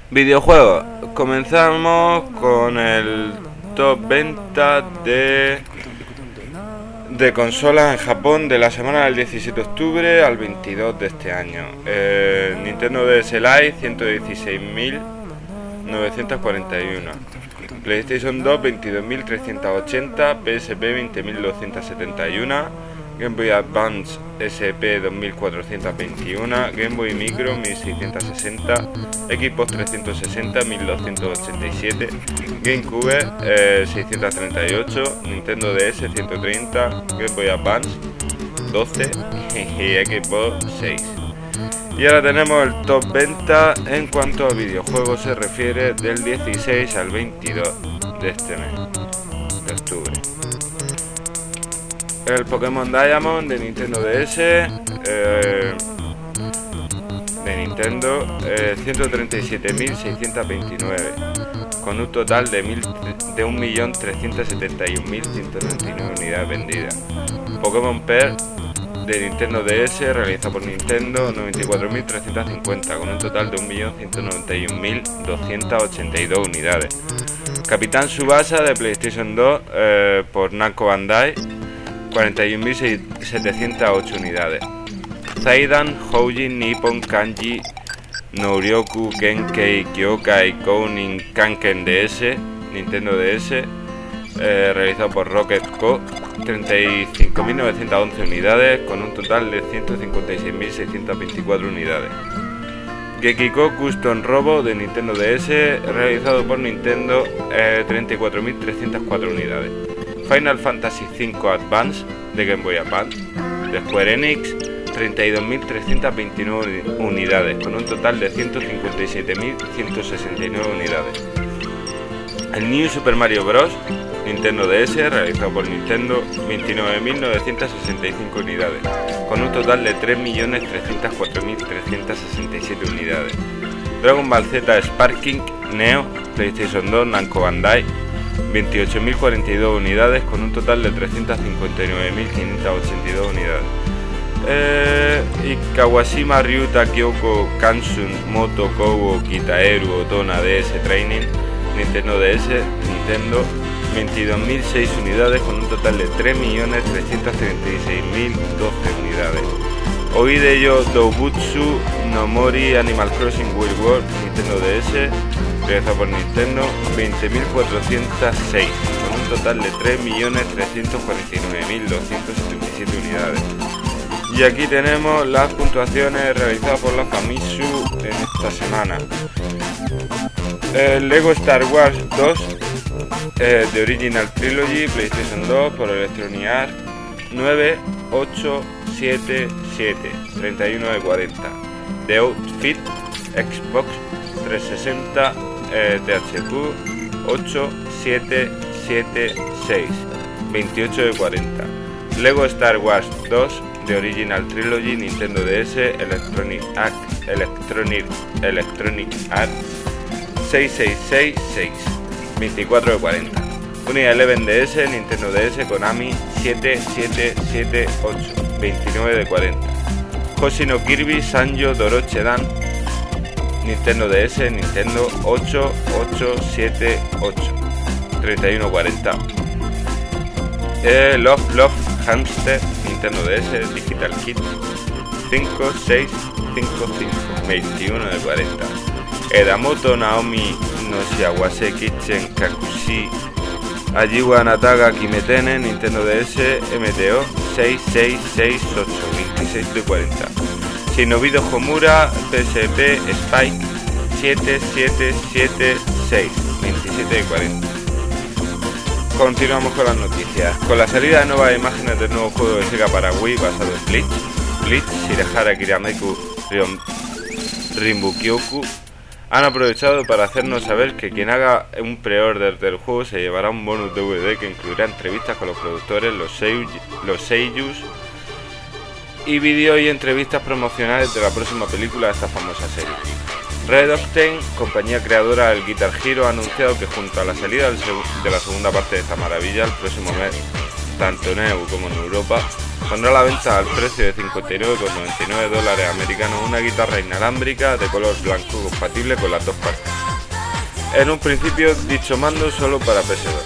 Videojuegos. Comenzamos con el top venta de consolas en Japón de la semana del 17 de octubre al 22 de este año. Nintendo DS Lite 116.941, PlayStation 2 22.380, PSP 20.271, Game Boy Advance SP 2421, Game Boy Micro 1660, Xbox 360 1287, GameCube 638, Nintendo DS 130, Game Boy Advance 12 y Xbox 6. Y ahora tenemos el top venta en cuanto a videojuegos se refiere del 16 al 22 de este mes de octubre. El Pokémon Diamond de Nintendo DS, de Nintendo, 137.629, con un total de 1.371.199 unidades vendidas. Pokémon Pearl de Nintendo DS, realizado por Nintendo, 94.350, con un total de 1.191.282 unidades. Capitán Tsubasa de PlayStation 2, por Namco Bandai, 41.708 unidades. Zaidan Houjin Nippon Kanji Nouryoku Genkei Kyokai Kounin Kanken DS, Nintendo DS, realizado por Rocket Co., 35.911 unidades, con un total de 156.624 unidades. Gekiko Custom Robo de Nintendo DS, realizado por Nintendo, 34.304 unidades. Final Fantasy V Advance de Game Boy Advance de Square Enix, 32.329 unidades, con un total de 157.169 unidades. El New Super Mario Bros. Nintendo DS, realizado por Nintendo, 29.965 unidades, con un total de 3.304.367 unidades. Dragon Ball Z Sparking Neo, PlayStation 2, Namco Bandai, 28.042 unidades, con un total de 359.582 unidades. Y Kawashima Ryuta Kyoko Kansun Moto Kobo Kitaeru Otona DS Training, Nintendo DS, Nintendo, 22.006 unidades, con un total de 3.336.012 unidades. Oideyo Doubutsu no Mori Animal Crossing Wild World, Nintendo DS, realizado por Nintendo, 20.406, con un total de 3.349.277 unidades. Y aquí tenemos las puntuaciones realizadas por la Famitsu en esta semana. Lego Star Wars 2 The Original Trilogy, PlayStation 2, por Electronic Arts, 9.877, 31 de 40. The Outfit, Xbox 360, THQ, 8.776, 28 de 40. Lego Star Wars 2 The Original Trilogy, Nintendo DS, Electronic Arts, 6666, 24 de 40. Unidad 11 DS, Nintendo DS, Konami, 7778, 29 de 40. Hoshino Kirby Sanjo Dorochedan, Nintendo DS, Nintendo, 8878, 3140. Love Hamster, Nintendo DS, Digital Kit, 5655, 21 de 40. Edamoto Naomi Noshiawase Kitchen Kakushi Ajiwa Nataga Kimetene, Nintendo DS, MTO, 6668, 26 de 40. Shinobido Homura, PSP, Spike, 7776, 27 de 40. Continuamos con las noticias. Con la salida de nuevas imágenes del nuevo juego de Sega para Wii basado en Bleach, Shirahara Kirameku Rinbukyoku han aprovechado para hacernos saber que quien haga un pre-order del juego se llevará un bonus DVD que incluirá entrevistas con los productores, los seiyus y vídeos y entrevistas promocionales de la próxima película de esta famosa serie. Red Octane, compañía creadora del Guitar Hero, ha anunciado que junto a la salida de la segunda parte de esta maravilla el próximo mes, tanto en EU como en Europa, pondrá a la venta al precio de $59,99 americanos una guitarra inalámbrica de color blanco compatible con las dos partes. En un principio, dicho mando solo para PS2.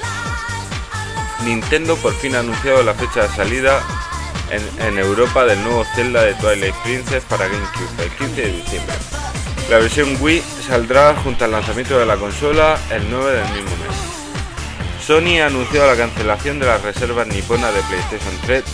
Nintendo por fin ha anunciado la fecha de salida en Europa del nuevo Zelda de Twilight Princess para GameCube, el 15 de diciembre. La versión Wii saldrá junto al lanzamiento de la consola el 9 del mismo mes. Sony ha anunciado la cancelación de las reservas niponas de PlayStation 3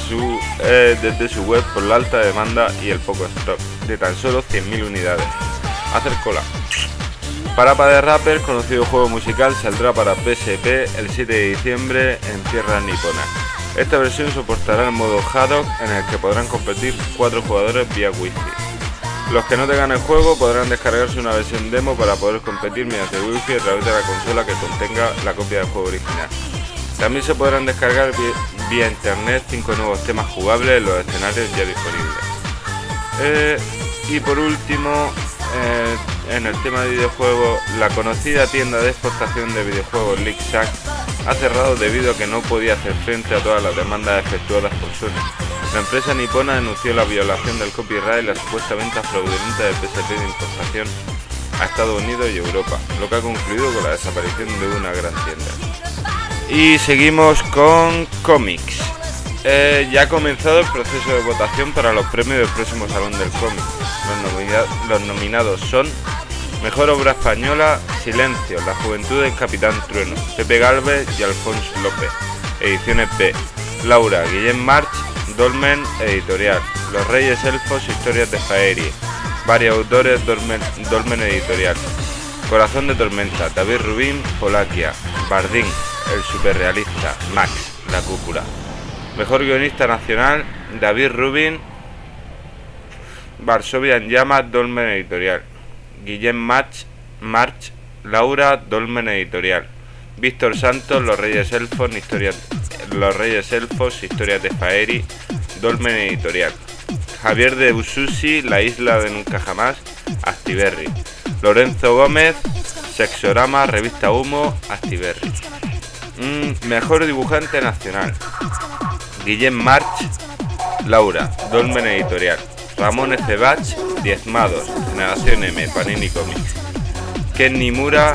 desde su web por la alta demanda y el poco stock, de tan solo 100.000 unidades. Hacer cola. Parappa the Rapper, conocido juego musical, saldrá para PSP el 7 de diciembre en tierras niponas. Esta versión soportará el modo Haddock, en el que podrán competir 4 jugadores vía Wi-Fi. Los que no tengan el juego podrán descargarse una versión demo para poder competir mediante Wi-Fi a través de la consola que contenga la copia del juego original. También se podrán descargar vía internet 5 nuevos temas jugables en los escenarios ya disponibles. Y por último, en el tema de videojuegos, la conocida tienda de exportación de videojuegos LeakShack ha cerrado debido a que no podía hacer frente a todas las demandas efectuadas por Sony. La empresa nipona denunció la violación del copyright y la supuesta venta fraudulenta de PSP de importación a Estados Unidos y Europa, lo que ha concluido con la desaparición de una gran tienda. Y seguimos con cómics. Ya ha comenzado el proceso de votación para los premios del próximo Salón del Cómic. Los nominados son Mejor Obra Española, Silencio, La Juventud del Capitán Trueno, Pepe Gálvez y Alfonso López, Ediciones B, Laura, Guillem March, Dolmen Editorial, Los Reyes Elfos, Historias de Faerie, varios autores, Dolmen Editorial, Corazón de Tormenta, David Rubin, Polaquia, Bardín, El Superrealista, Max, La Cúpula. Mejor Guionista Nacional, David Rubin, Varsovia en Llamas, Dolmen Editorial, Guillem March, Laura, Dolmen Editorial, Víctor Santos, Los Reyes Elfos, Historias de Faerie, Dolmen Editorial, Javier de Ususi, La Isla de Nunca Jamás, Astiberri, Lorenzo Gómez, Sexorama, Revista Humo, Astiberri. Mejor Dibujante Nacional, Guillem March, Laura, Dolmen Editorial, Ramón Ecebach, Diezmados, Generación M, Panini Comics, Ken Nimura,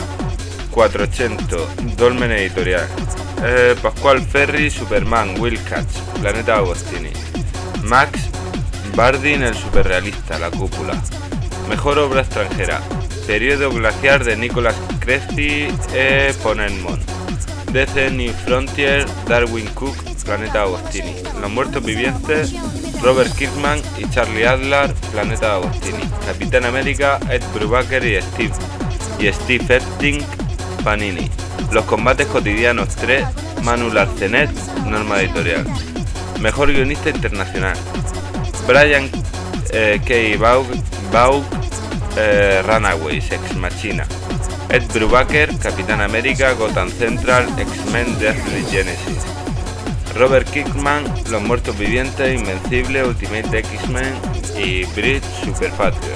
400, Dolmen Editorial, Pascual Ferry, Superman, Wildcats, Planeta Agostini, Max, Bardin, El Superrealista, La Cúpula. Mejor Obra Extranjera, Periodo Glaciar de Nicolas Cressy, Ponenmon, DC New Frontier, Darwin Cook, Planeta Agostini, Los Muertos Vivientes, Robert Kirkman y Charlie Adler, Planeta Agostini, Capitán América, Ed Brubaker y Steve Epting, Panini, Los Combates Cotidianos 3, Manu Larcenet, Norma Editorial. Mejor Guionista Internacional, Brian K. Vaughan, Runaways, Ex Machina, Ed Brubaker, Capitán América, Gotham Central, X-Men, Deathly Genesis, Robert Kirkman, Los Muertos Vivientes, Invencible, Ultimate X-Men y Bridge Super Patriot.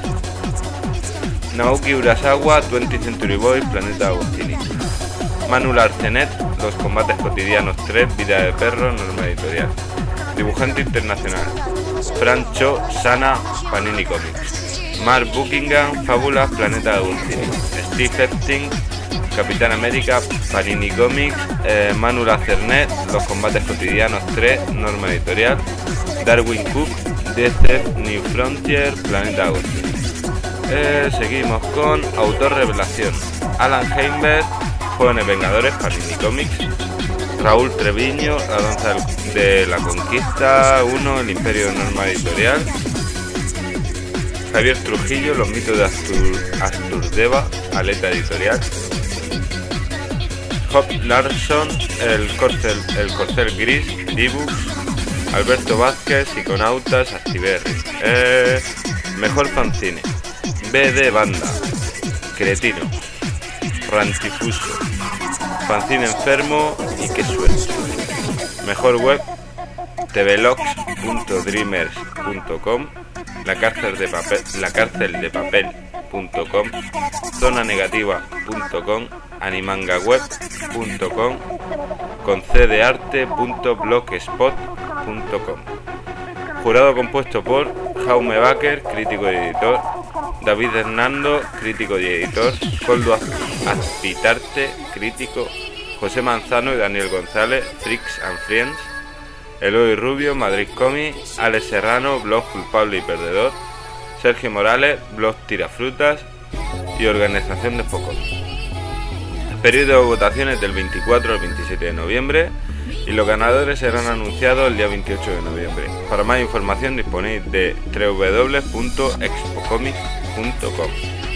Naoki Urasawa, 20th Century Boys, Planeta Agostini. Manu Larcenet, Los Combates Cotidianos 3, Vida de Perro, Norma Editorial. Dibujante Internacional, Fran Cho, Sana, Panini Comics. Mark Buckingham, Fábulas, Planeta Agostini. Steve Epting, Capitán América, Panini Comics. Manu Larcenet, Los Combates Cotidianos 3, Norma Editorial. Darwin Cook, DC New Frontier, Planeta Agostini. Seguimos con Autor Revelación, Alan Heinberg, Jóvenes Vengadores, Panini Comics. Raúl Treviño, La Danza de la Conquista 1, El Imperio de Norma Editorial. Javier Trujillo, Los Mitos de Asturdeva, Aleta Editorial. Hop Larson, El Corcel Gris, Dibux. Alberto Vázquez, Psiconautas, Astiberri. Mejor Fanzine, BD Banda, Cretino, Rantifuso, Fanzine Enfermo y Qué Suerte. Mejor web, tvlogs.dreamers.com, lacárceldepapel.com, zonanegativa.com, animangaweb.com, concdearte.blogspot.com. Jurado compuesto por Jaume Baker, crítico y editor, David Hernando, crítico y editor, Koldo Azpitarte, Crítico, José Manzano y Daniel González, Freaks and Friends, Eloy Rubio, Madrid Comic, Alex Serrano, blog Culpable y Perdedor, Sergio Morales, blog Tirafrutas y Organización de Focos. Periodo de votaciones del 24 al 27 de noviembre y los ganadores serán anunciados el día 28 de noviembre. Para más información disponéis de www.expocomics.com.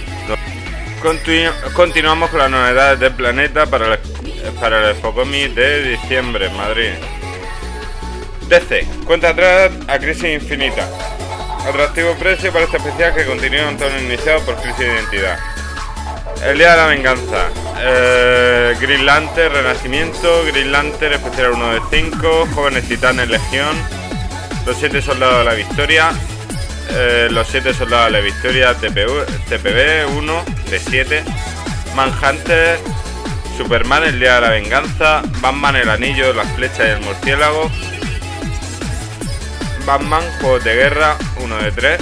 Continuamos con las novedades del Planeta para el Expocomics de diciembre en Madrid. DC, cuenta atrás a Crisis Infinita. Atractivo precio para este especial que continúa un tono iniciado por Crisis de Identidad. El Día de la Venganza, Green Lantern Renacimiento, Green Lantern especial 1 de 5, Jóvenes Titanes Legión, Los 7 Soldados de la Victoria, Los 7 Soldados de la Victoria TPB 1 de 7, Manhunter, Superman El Día de la Venganza, Batman El Anillo, Las Flechas y el Murciélago, Batman Juegos de Guerra 1 de 3,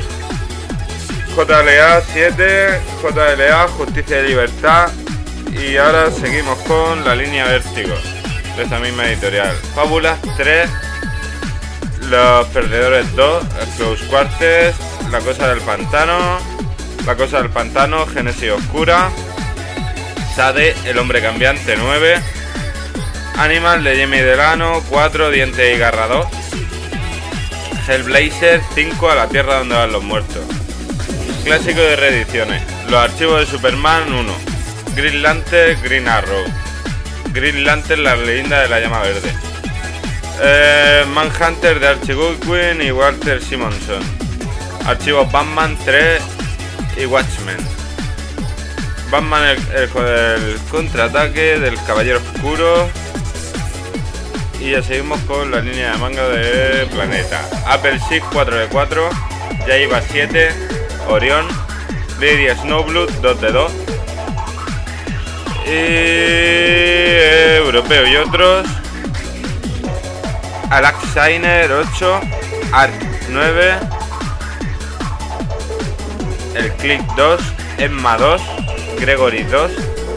JLA 7, JLA Justicia y Libertad. Y ahora seguimos con la línea Vértigo de esta misma editorial. Fábulas 3, Los Perdedores 2, Close Quarters, La Cosa del Pantano, Génesis Oscura, Sade, El Hombre Cambiante 9, Animal de Jamie Delano 4, Dientes y Garra 2, Hellblazer 5, A la Tierra donde van los muertos. Clásico de reediciones, Los Archivos de Superman 1, Green Lantern, Green Arrow, Green Lantern, La Leyenda de la Llama Verde, Manhunter de Archie Goodwin y Walter Simonson, Archivos Batman 3 y Watchmen, Batman el contraataque del Caballero Oscuro. Y ya seguimos con la línea de manga de Planeta. Apple Seed 4 de 4, Yaiba 7, Orión, Lady Snowblood 2 de 2 y Europeo y otros, Alaxiner 8, Arc 9, El Click 2, Emma 2, Gregory 2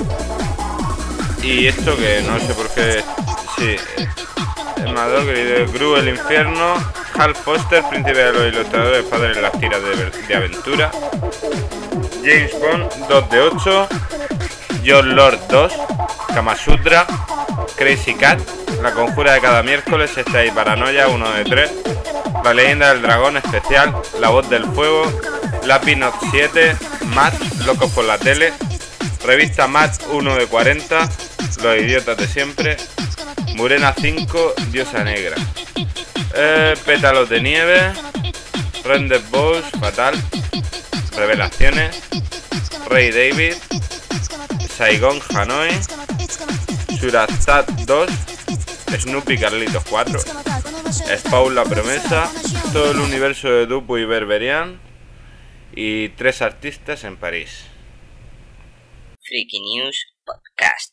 y esto que no sé por qué, sí, Emma 2, Gru el Infierno, Hal Foster, Príncipe de los Ilustradores, padre de las tiras de aventura, James Bond 2 de 8, John Lord 2, Kama Sutra, Crazy Cat, La Conjura de cada miércoles, Sexta y Paranoia 1 de 3, La Leyenda del Dragón especial, La Voz del Fuego, Lápiz Note 7, Matt, Locos por la Tele, Revista Matt 1 de 40, Los Idiotas de Siempre, Murena 5, Diosa Negra, Pétalos de Nieve, Render Balls, Fatal, Revelaciones, Ray David, Saigon Hanoi, Surazat 2, Snoopy Carlitos 4, Spawn La Promesa, todo el universo de Dupu y Berberian y 3 artistas en París.
Freaky News Podcast.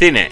Cine.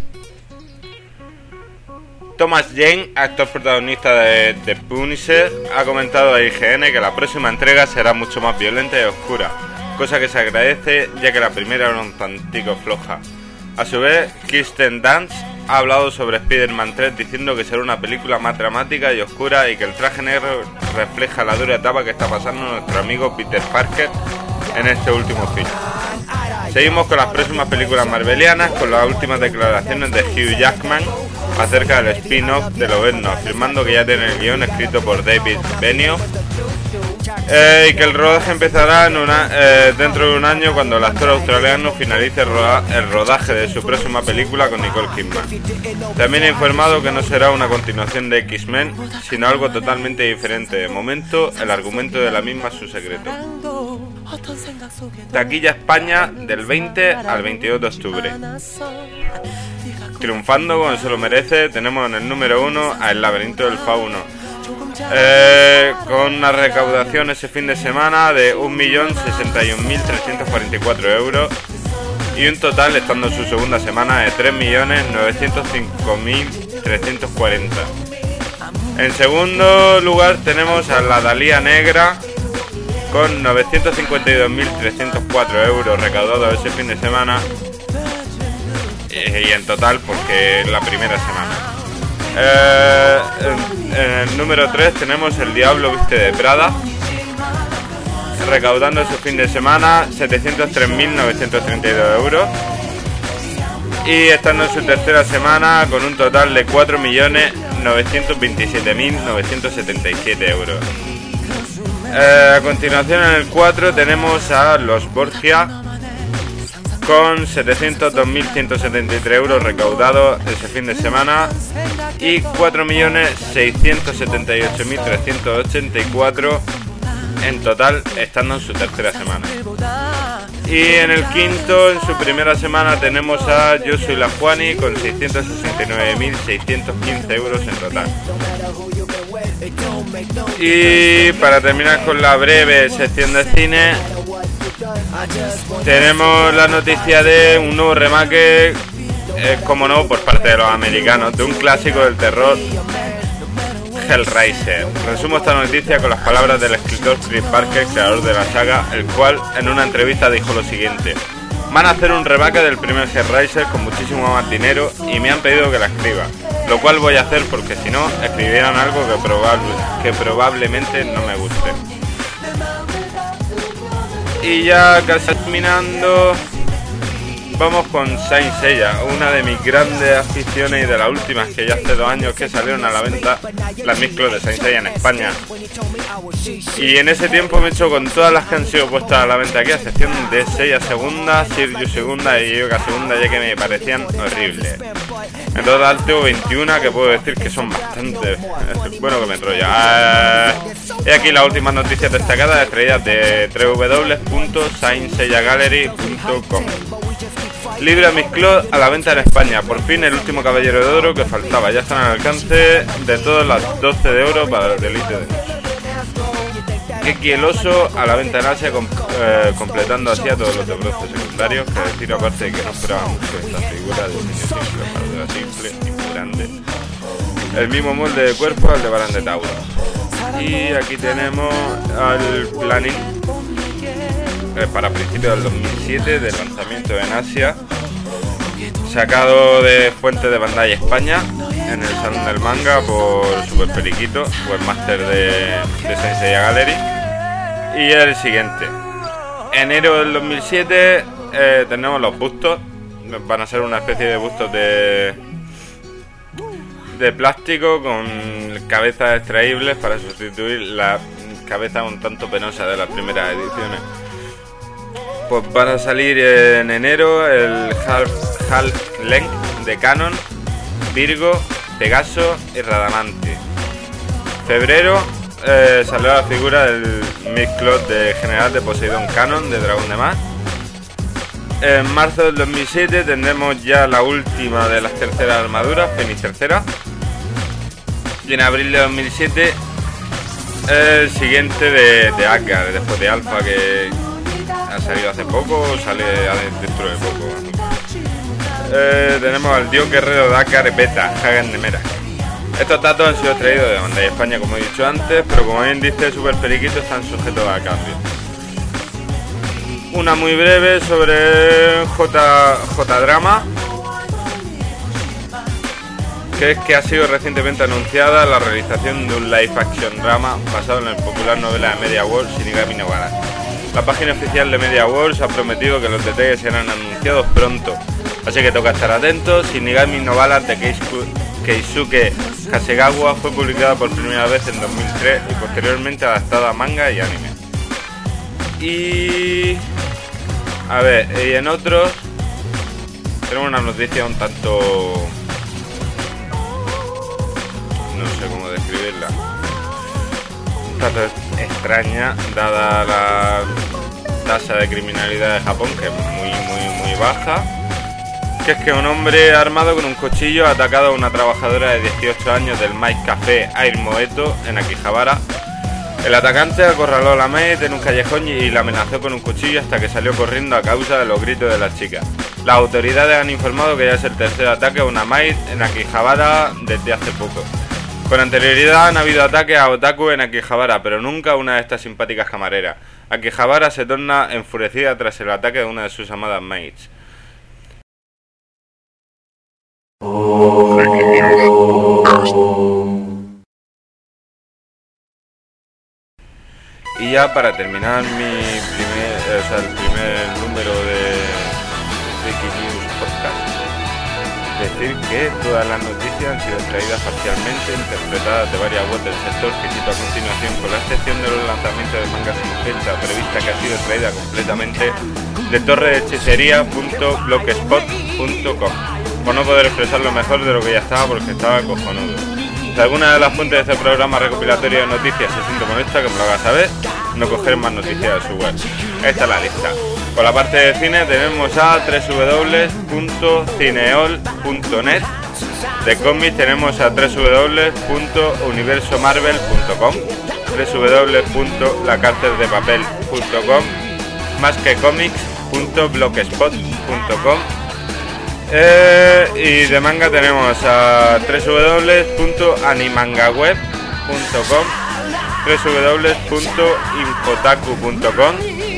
Thomas Jane, actor protagonista de The Punisher, ha comentado a IGN que la próxima entrega será mucho más violenta y oscura, cosa que se agradece ya que la primera era un tantico floja. A su vez, Kirsten Dunst ha hablado sobre Spider-Man 3 diciendo que será una película más dramática y oscura y que el traje negro refleja la dura etapa que está pasando nuestro amigo Peter Parker en este último film. Seguimos con las próximas películas marvelianas con las últimas declaraciones de Hugh Jackman acerca del spin-off de Lobezno, afirmando que ya tiene el guión escrito por David Benioff y que el rodaje empezará dentro de un año cuando el actor australiano finalice el rodaje de su próxima película con Nicole Kidman. También ha informado que no será una continuación de X-Men, sino algo totalmente diferente. De momento, el argumento de la misma es su secreto. Taquilla España del 20 al 22 de octubre. Triunfando como se lo merece, tenemos en el número 1 a El laberinto del fauno, con una recaudación ese fin de semana de 1.061.344 euros y un total, estando en su segunda semana, de 3.905.340. En segundo lugar tenemos a La Dalía Negra con 952.304 euros recaudados ese fin de semana y en total porque es la primera semana. En el número 3 tenemos El Diablo Viste de Prada, recaudando ese fin de semana 703.932 euros y estando en su tercera semana con un total de 4.927.977 euros. A continuación, en el 4 tenemos a Los Borgia con 702.173 euros recaudados ese fin de semana y 4.678.384 en total, estando en su tercera semana. Y en el quinto, en su primera semana, tenemos a Yo Soy la Juani con 669.615 euros en total. Y para terminar con la breve sección de cine, tenemos la noticia de un nuevo remake, como no, por parte de los americanos, de un clásico del terror, Hellraiser. Resumo esta noticia con las palabras del escritor Chris Parker, creador de la saga, el cual en una entrevista dijo lo siguiente: van a hacer un remake del primer Hellraiser con muchísimo más dinero y me han pedido que la escriba, lo cual voy a hacer porque si no, escribieran algo que probablemente no me guste. Y ya casi terminando, vamos con Saint Seiya, una de mis grandes aficiones y de las últimas, que ya hace 2 años que salieron a la venta las mezclas de Saint Seiya en España. Y en ese tiempo me he hecho con todas las que han sido puestas a la venta aquí, a excepción de Seiya segunda, Shiryu segunda y Yoga segunda, ya que me parecían horribles. En total tengo 21 que puedo decir que son bastante bueno que me enrolla. He aquí las últimas noticias destacadas extraídas de www.saintseiyagalery.com. Libra Miss Claude a la venta en España. Por fin el último caballero de oro que faltaba. Ya están al alcance de todas las 12 de oro para el delito de noche. Keki el oso a la venta en Asia, completando así a todos los dobroces secundarios, que decir aparte de que no esperaba mucho esta figura de diseño simple, para simple y muy grande. El mismo molde de cuerpo al de Barán de Tauro. Y aquí tenemos al planning para principios del 2007 del lanzamiento en Asia, sacado de fuente de Bandai España en el Salón del Manga por Super Periquito, webmaster de Saint Seiya Gallery. Y el siguiente, enero del 2007, tenemos los bustos. Van a ser una especie de bustos de plástico con cabezas extraíbles para sustituir la cabeza un tanto penosa de las primeras ediciones. Pues van a salir en enero el Half Length de Canon, Virgo, Pegaso y Radamante. Febrero salió la figura del Miss Claude de General de Poseidón Canon de Dragón de Mar. En marzo del 2007 tendremos ya la última de las terceras armaduras, Fénix tercera. Y en abril de 2007 el siguiente de Asgard, después de Alpha, que ha salido hace poco, sale dentro de poco. tenemos al dios guerrero Dakar Beta, Hagan Nemera. Estos datos han sido extraídos de Bandai España, como he dicho antes, pero como bien dice Super Periquito, están sujetos a cambio. Una muy breve sobre J-Drama, que es que ha sido recientemente anunciada la realización de un live action drama basado en la popular novela de Media World Shinigami no Bala. La página oficial de Media World ha prometido que los detalles serán anunciados pronto, así que toca estar atentos. Shinigami no Bala de Keisuke Hasegawa fue publicada por primera vez en 2003 y posteriormente adaptada a manga y anime. Y en otros tenemos una noticia un tanto, no sé cómo describirla, un tanto extraña dada la tasa de criminalidad de Japón, que es muy baja, que es que un hombre armado con un cuchillo ha atacado a una trabajadora de 18 años del Maid Café Air Moeto en Akihabara. El atacante acorraló a la maid en un callejón y la amenazó con un cuchillo hasta que salió corriendo a causa de los gritos de la chica. Las autoridades han informado que ya es el tercer ataque a una maid en Akihabara desde hace poco. Con anterioridad han habido ataques a otaku en Akihabara, pero nunca a una de estas simpáticas camareras. Akihabara se torna enfurecida tras el ataque de una de sus amadas maids. Y ya para terminar el primer número de Freaky News Podcast, decir que todas las noticias han sido extraídas parcialmente, interpretadas de varias webs del sector, que cito a continuación, con la excepción de los lanzamientos de mangas sin fecha prevista, que ha sido extraída completamente de torrehechicería.blogspot.com, por no poder expresarlo mejor de lo que ya estaba, porque estaba cojonudo. Si alguna de las fuentes de este programa recopilatorio de noticias se siente molesta, que me lo haga saber, no coger más noticias de su web. Esta es la lista. Por la parte de cine tenemos a www.cineol.net. De cómics tenemos a www.universomarvel.com, www.lacarceldepapel.com, másquecomics.blogspot.com. Y de manga tenemos a www.animangaweb.com, www.infotaku.com,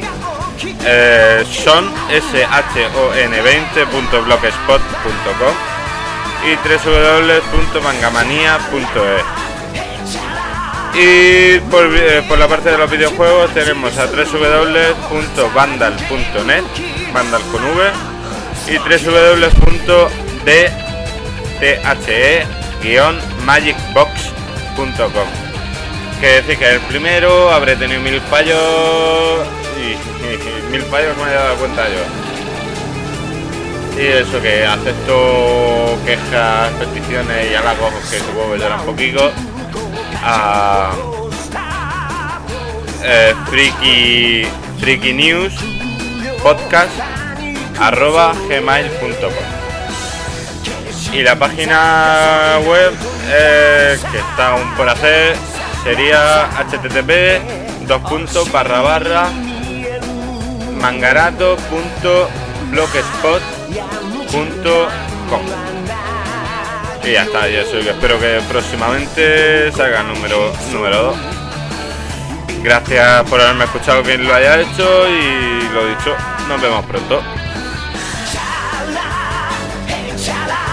shon20.blogspot.com y www.mangamania.es. Y por la parte de los videojuegos tenemos a www.vandal.net, vandal con V, y www.the-magicbox.com. Que decir que el primero habré tenido 1000 fallos y 1000 fallos no me he dado cuenta yo. Y eso, que acepto quejas, peticiones y halagos, que supongo que serán poquitos, a Freaky News Podcast @gmail.com. Y la página web que está aún por hacer sería http://mangarato.blogspot.com. Y ya está, yo espero que próximamente salga el número 2. Gracias por haberme escuchado, quien lo haya hecho, y lo dicho, nos vemos pronto.